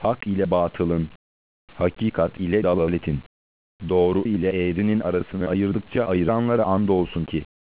hak ile batılın, hakikat ile dalaletin, doğru ile eğrinin arasını ayırdıkça ayıranlara andolsun ki,